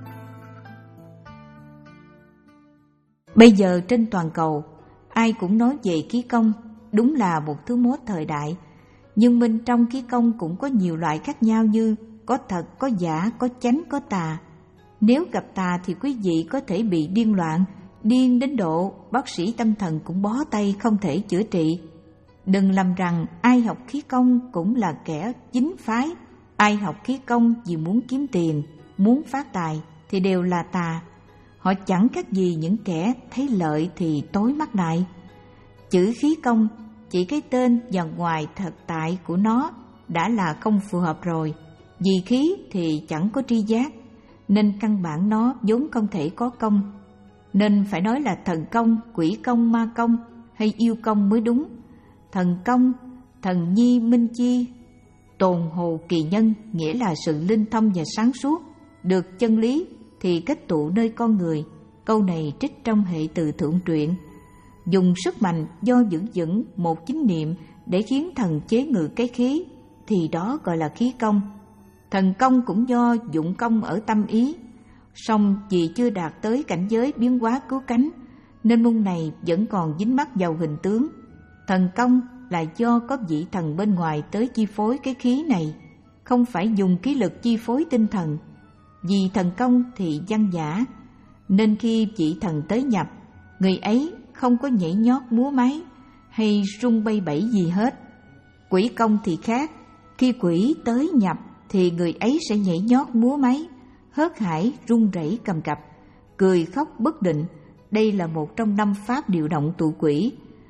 Bây giờ trên toàn cầu, ai cũng nói về khí công, đúng là một thứ mốt thời đại. Nhưng bên trong khí công cũng có nhiều loại khác nhau, như có thật, có giả, có chánh, có tà. Nếu gặp tà thì quý vị có thể bị điên loạn, điên đến độ bác sĩ tâm thần cũng bó tay không thể chữa trị. Đừng lầm rằng ai học khí công cũng là kẻ chính phái. Ai học khí công vì muốn kiếm tiền, muốn phát tài thì đều là tà. Họ chẳng khác gì những kẻ thấy lợi thì tối mắt lại. Chữ khí công chỉ cái tên và ngoài thực tại của nó đã là không phù hợp rồi. Vì khí thì chẳng có tri giác, nên căn bản nó vốn không thể có công. Nên phải nói là thần công, quỷ công, ma công hay yêu công mới đúng. Thần công, thần nhi minh chi, tồn hồ kỳ nhân, nghĩa là sự linh thông và sáng suốt, được chân lý thì kết tụ nơi con người. Câu này trích trong hệ từ thượng truyện. Dùng sức mạnh do giữ vững một chính niệm để khiến thần chế ngự cái khí, thì đó gọi là khí công. Thần công cũng do dụng công ở tâm ý, song vì chưa đạt tới cảnh giới biến hóa cứu cánh, nên môn này vẫn còn dính mắc vào hình tướng. Thần công là do có vị thần bên ngoài tới chi phối cái khí này, không phải dùng khí lực chi phối tinh thần. Vì thần công thì văn giả, nên khi vị thần tới nhập, người ấy không có nhảy nhót múa máy hay rung bay bẩy gì hết. Quỷ công thì khác, khi quỷ tới nhập thì người ấy sẽ nhảy nhót múa máy, hớt hải run rẩy cầm cập, cười khóc bất định. Đây là một trong năm pháp điều động tụ quỷ.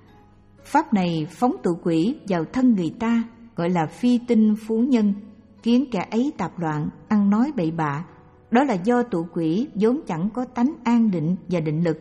Pháp này phóng tụ quỷ vào thân người ta, gọi là phi tinh phú nhân, khiến kẻ ấy tạp loạn, ăn nói bậy bạ. Đó là do tụ quỷ vốn chẳng có tánh an định và định lực.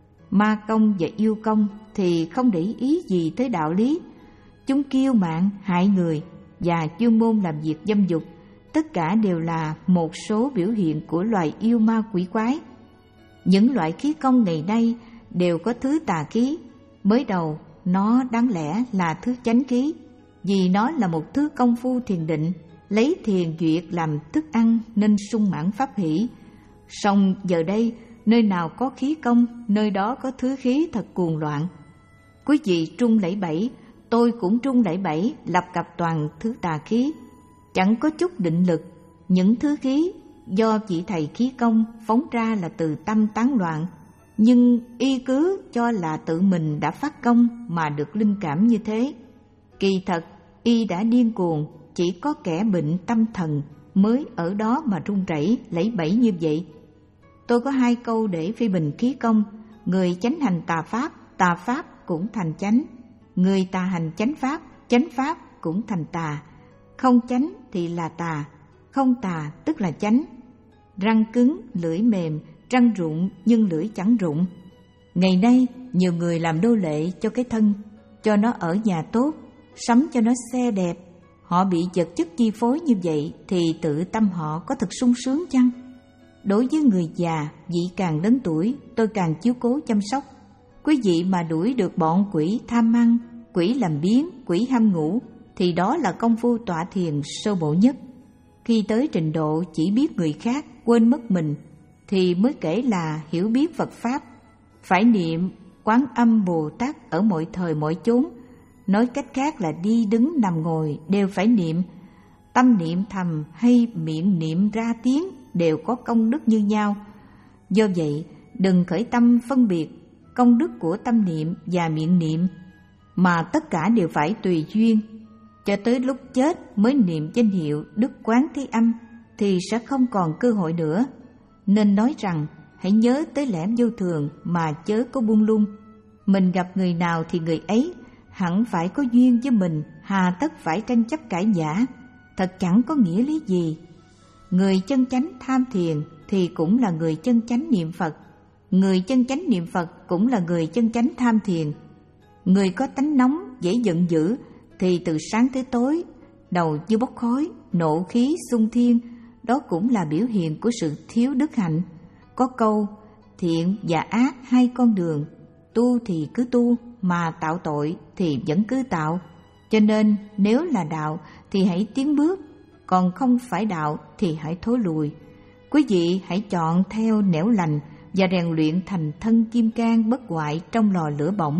Ma công và yêu công thì không để ý gì tới đạo lý. Chúng kiêu mạn, hại người và chuyên môn làm việc dâm dục. Tất cả đều là một số biểu hiện của loài yêu ma quỷ quái. Những loại khí công ngày nay đều có thứ tà khí. Mới đầu nó đáng lẽ là thứ chánh khí, vì nó là một thứ công phu thiền định, lấy thiền duyệt làm thức ăn nên sung mãn pháp hỷ. Song giờ đây, nơi nào có khí công, nơi đó có thứ khí thật cuồng loạn. Quý vị trung lẫy bẫy, tôi cũng trung lẫy bẫy, lập cập toàn thứ tà khí, chẳng có chút định lực. Những thứ khí do vị thầy khí công phóng ra là từ tâm tán loạn, nhưng y cứ cho là tự mình đã phát công mà được linh cảm như thế. Kỳ thật, y đã điên cuồng, chỉ có kẻ bệnh tâm thần mới ở đó mà run rẩy lẫy bẫy như vậy. Tôi có hai câu để phê bình khí công. Người chánh hành tà pháp, tà pháp cũng thành chánh. Người tà hành chánh pháp, chánh pháp cũng thành tà. Không chánh thì là tà, không tà tức là chánh. Răng cứng, lưỡi mềm, răng rụng nhưng lưỡi chẳng rụng. Ngày nay, nhiều người làm nô lệ cho cái thân, cho nó ở nhà tốt, sắm cho nó xe đẹp. Họ bị vật chất chi phối như vậy thì tự tâm họ có thật sung sướng chăng? Đối với người già, vị càng lớn tuổi, tôi càng chiếu cố chăm sóc. Quý vị mà đuổi được bọn quỷ tham ăn, quỷ làm biếng, quỷ ham ngủ, thì đó là công phu tọa thiền sơ bộ nhất. Khi tới trình độ chỉ biết người khác, quên mất mình, thì mới kể là hiểu biết Phật Pháp. Phải niệm Quán Âm Bồ Tát ở mọi thời mọi chốn. Nói cách khác là đi đứng nằm ngồi đều phải niệm. Tâm niệm thầm hay miệng niệm ra tiếng đều có công đức như nhau. Do vậy, đừng khởi tâm phân biệt công đức của tâm niệm và miệng niệm, mà tất cả đều phải tùy duyên. Cho tới lúc chết mới niệm danh hiệu Đức Quán Thế Âm thì sẽ không còn cơ hội nữa. Nên nói rằng hãy nhớ tới lẽ vô thường mà chớ có buông lung. Mình gặp người nào thì người ấy hẳn phải có duyên với mình, hà tất phải tranh chấp cãi vã, thật chẳng có nghĩa lý gì. Người chân chánh tham thiền thì cũng là người chân chánh niệm Phật. Người chân chánh niệm Phật cũng là người chân chánh tham thiền. Người có tánh nóng, dễ giận dữ thì từ sáng tới tối, đầu như bốc khói, nộ khí xung thiên, đó cũng là biểu hiện của sự thiếu đức hạnh. Có câu, thiện và ác hai con đường, tu thì cứ tu, mà tạo tội thì vẫn cứ tạo. Cho nên nếu là đạo thì hãy tiến bước, còn không phải đạo thì hãy thối lùi. Quý vị hãy chọn theo nẻo lành và rèn luyện thành thân kim cang bất hoại trong lò lửa bỏng.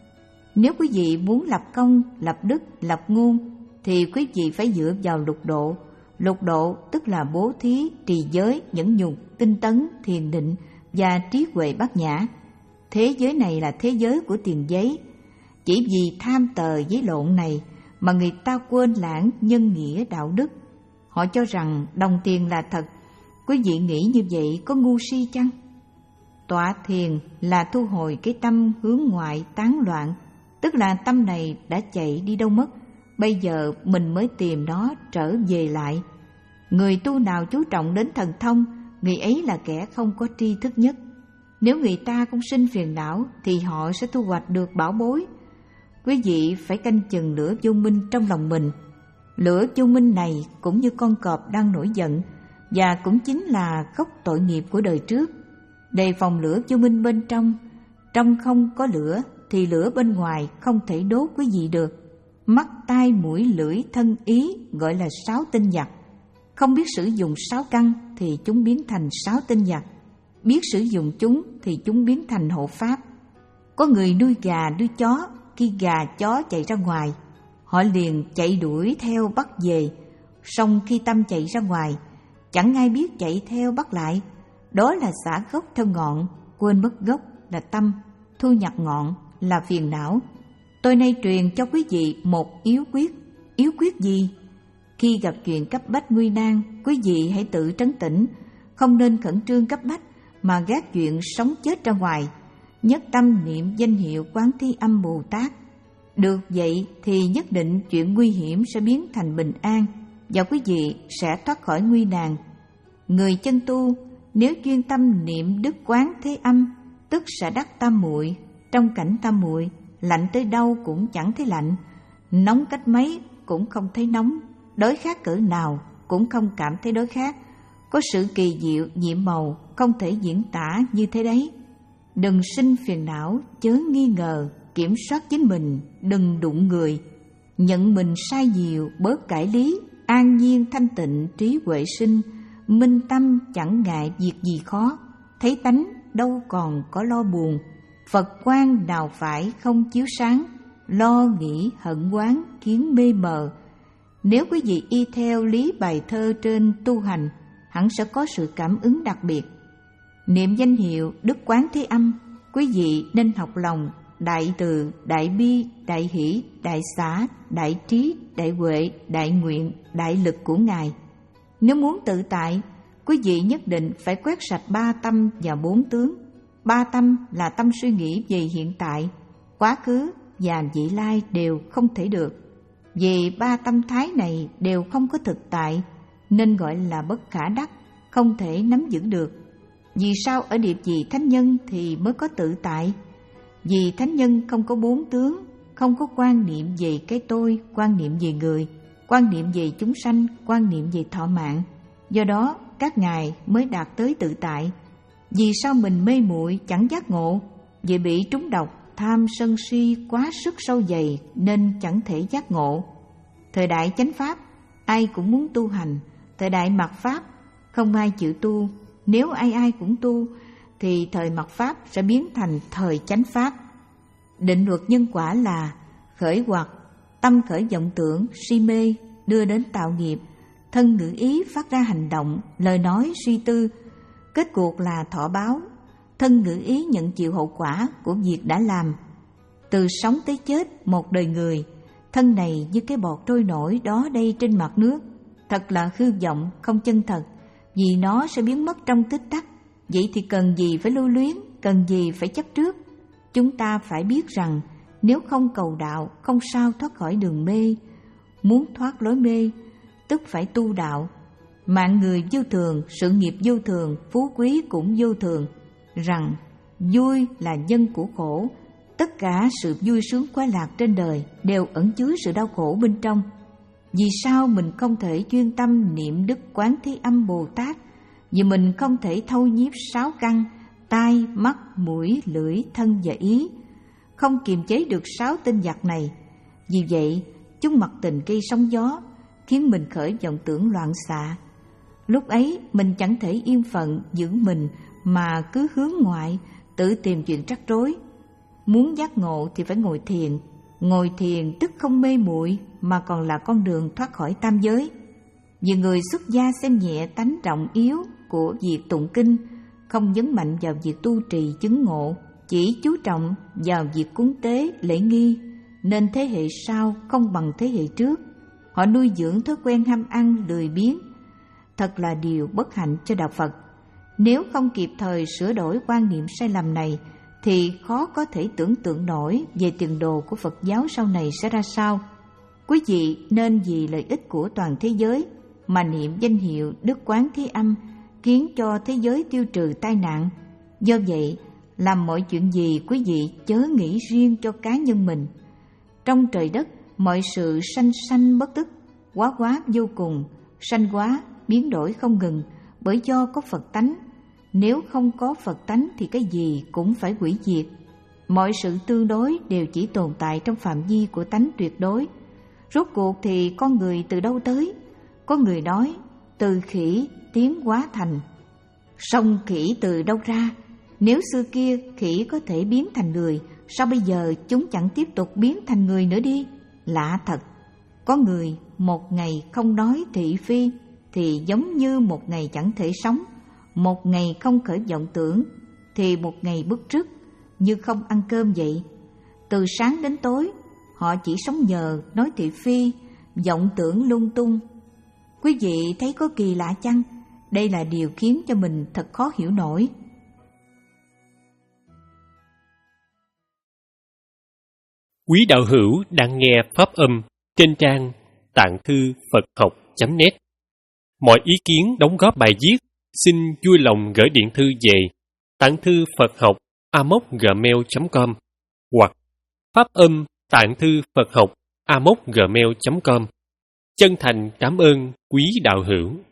Nếu quý vị muốn lập công, lập đức, lập ngôn thì quý vị phải dựa vào lục độ. Lục độ tức là bố thí, trì giới, nhẫn nhục, tinh tấn, thiền định và trí huệ bát nhã. Thế giới này là thế giới của tiền giấy. Chỉ vì tham tờ giấy lộn này mà người ta quên lãng nhân nghĩa đạo đức. Họ cho rằng đồng tiền là thật. Quý vị nghĩ như vậy có ngu si chăng? Tọa thiền là thu hồi cái tâm hướng ngoại tán loạn, tức là tâm này đã chạy đi đâu mất, bây giờ mình mới tìm nó trở về lại. Người tu nào chú trọng đến thần thông, người ấy là kẻ không có tri thức nhất. Nếu người ta không sinh phiền não thì họ sẽ thu hoạch được bảo bối. Quý vị phải canh chừng lửa vô minh trong lòng mình. Lửa vô minh này cũng như con cọp đang nổi giận, và cũng chính là gốc tội nghiệp của đời trước. Đề phòng lửa vô minh bên trong. Trong không có lửa thì lửa bên ngoài không thể đốt quý vị được. Mắt, tai, mũi, lưỡi, thân, ý gọi là sáu tinh giặc. Không biết sử dụng sáu căn thì chúng biến thành sáu tinh giặc. Biết sử dụng chúng thì chúng biến thành hộ pháp. Có người nuôi gà, nuôi chó, khi gà, chó chạy ra ngoài, họ liền chạy đuổi theo bắt về. Song khi tâm chạy ra ngoài, chẳng ai biết chạy theo bắt lại. Đó là xả gốc theo ngọn, quên mất gốc là tâm, thu nhặt ngọn là phiền não. Tôi nay truyền cho quý vị một yếu quyết. Yếu quyết gì? Khi gặp chuyện cấp bách nguy nan, quý vị hãy tự trấn tĩnh, không nên khẩn trương cấp bách mà gác chuyện sống chết ra ngoài. Nhất tâm niệm danh hiệu Quán Thế Âm Bồ Tát. Được vậy thì nhất định chuyện nguy hiểm sẽ biến thành bình an và quý vị sẽ thoát khỏi nguy nan. Người chân tu nếu chuyên tâm niệm Đức Quán Thế Âm, tức sẽ đắc tam muội. Trong cảnh tam muội, lạnh tới đâu cũng chẳng thấy lạnh, nóng cách mấy cũng không thấy nóng, đói khát cỡ nào cũng không cảm thấy đói khát. Có sự kỳ diệu nhiệm màu không thể diễn tả như thế đấy. Đừng sinh phiền não, chớ nghi ngờ, kiểm soát chính mình, đừng đụng người. Nhận mình sai nhiều, bớt cải lý, an nhiên thanh tịnh, trí huệ sinh, minh tâm chẳng ngại việc gì khó. Thấy tánh đâu còn có lo buồn, Phật quang nào phải không chiếu sáng, lo nghĩ hận oán khiến mê mờ. Nếu quý vị y theo lý bài thơ trên tu hành, hẳn sẽ có sự cảm ứng đặc biệt. Niệm danh hiệu Đức Quán Thế Âm, quý vị nên học lòng đại từ, đại bi, đại hỷ, đại xả, đại trí, đại huệ, đại nguyện, đại lực của Ngài. Nếu muốn tự tại, quý vị nhất định phải quét sạch ba tâm và bốn tướng. Ba tâm là tâm suy nghĩ về hiện tại, quá khứ và vị lai đều không thể được. Vì ba tâm thái này đều không có thực tại, nên gọi là bất khả đắc, không thể nắm giữ được. Vì sao ở điệp vị thánh nhân thì mới có tự tại? Vì thánh nhân không có bốn tướng, không có quan niệm về cái tôi, quan niệm về người, quan niệm về chúng sanh, quan niệm về thọ mạng. Do đó các ngài mới đạt tới tự tại. Vì sao mình mê muội chẳng giác ngộ? Vì bị trúng độc, tham sân si quá sức sâu dày nên chẳng thể giác ngộ. Thời đại chánh pháp, ai cũng muốn tu hành. Thời đại mạt pháp, không ai chịu tu. Nếu ai ai cũng tu, thì thời mạt pháp sẽ biến thành thời chánh pháp. Định luật nhân quả là khởi hoặc, tâm khởi vọng tưởng, si mê, đưa đến tạo nghiệp, thân ngữ ý phát ra hành động, lời nói suy tư. Kết cuộc là thọ báo, thân ngữ ý nhận chịu hậu quả của việc đã làm. Từ sống tới chết một đời người, thân này như cái bọt trôi nổi đó đây trên mặt nước, thật là hư vọng, không chân thật, vì nó sẽ biến mất trong tích tắc. Vậy thì cần gì phải lưu luyến, cần gì phải chấp trước? Chúng ta phải biết rằng nếu không cầu đạo, không sao thoát khỏi đường mê. Muốn thoát lối mê, tức phải tu đạo. Mạng người vô thường, sự nghiệp vô thường, phú quý cũng vô thường. Rằng vui là nhân của khổ, tất cả sự vui sướng khoái lạc trên đời đều ẩn chứa sự đau khổ bên trong. Vì sao mình không thể chuyên tâm niệm Đức Quán Thế Âm Bồ Tát? Vì mình không thể thâu nhiếp sáu căn, tai, mắt, mũi, lưỡi, thân và ý, không kiềm chế được sáu tinh giặc này. Vì vậy, chúng mặc tình cây sóng gió, khiến mình khởi vọng tưởng loạn xạ. Lúc ấy, mình chẳng thể yên phận giữ mình mà cứ hướng ngoại, tự tìm chuyện rắc rối. Muốn giác ngộ thì phải ngồi thiền. Ngồi thiền tức không mê muội mà còn là con đường thoát khỏi tam giới. Vì người xuất gia xem nhẹ tánh rộng yếu của việc tụng kinh, không nhấn mạnh vào việc tu trì chứng ngộ, chỉ chú trọng vào việc cúng tế lễ nghi. nên thế hệ sau không bằng thế hệ trước. Họ nuôi dưỡng thói quen ham ăn lười biếng. Thật là điều bất hạnh cho đạo Phật. Nếu không kịp thời sửa đổi quan niệm sai lầm này thì khó có thể tưởng tượng nổi về tiền đồ của Phật giáo sau này sẽ ra sao. Quý vị nên vì lợi ích của toàn thế giới mà niệm danh hiệu Đức Quán Thế Âm, khiến cho thế giới tiêu trừ tai nạn. Do vậy, làm mọi chuyện gì quý vị chớ nghĩ riêng cho cá nhân mình. Trong trời đất, mọi sự sanh sanh bất tức, hóa hóa vô cùng, sanh hóa, biến đổi không ngừng, bởi do có Phật tánh. Nếu không có Phật tánh thì cái gì cũng phải hủy diệt. Mọi sự tương đối đều chỉ tồn tại trong phạm vi của tánh tuyệt đối. Rốt cuộc thì con người từ đâu tới? Có người nói, từ khỉ tiến hóa thành. Song khỉ từ đâu ra? Nếu xưa kia khỉ có thể biến thành người, sao bây giờ chúng chẳng tiếp tục biến thành người nữa đi? Lạ thật. Có người một ngày không nói thị phi thì giống như một ngày chẳng thể sống. Một ngày không khởi vọng tưởng thì một ngày bứt rứt như không ăn cơm vậy. Từ sáng đến tối họ chỉ sống nhờ nói thị phi, vọng tưởng lung tung. Quý vị thấy có kỳ lạ chăng? Đây là điều khiến cho mình thật khó hiểu nổi. Quý đạo hữu đang nghe pháp âm trên trang tạng thư Phật học chấm net. Mọi ý kiến đóng góp bài viết xin vui lòng gửi điện thư về tạng thư Phật học a mốc gmail chấm com hoặc pháp âm tạng thư Phật học a mốc gmail chấm com. Chân thành cảm ơn quý đạo hữu.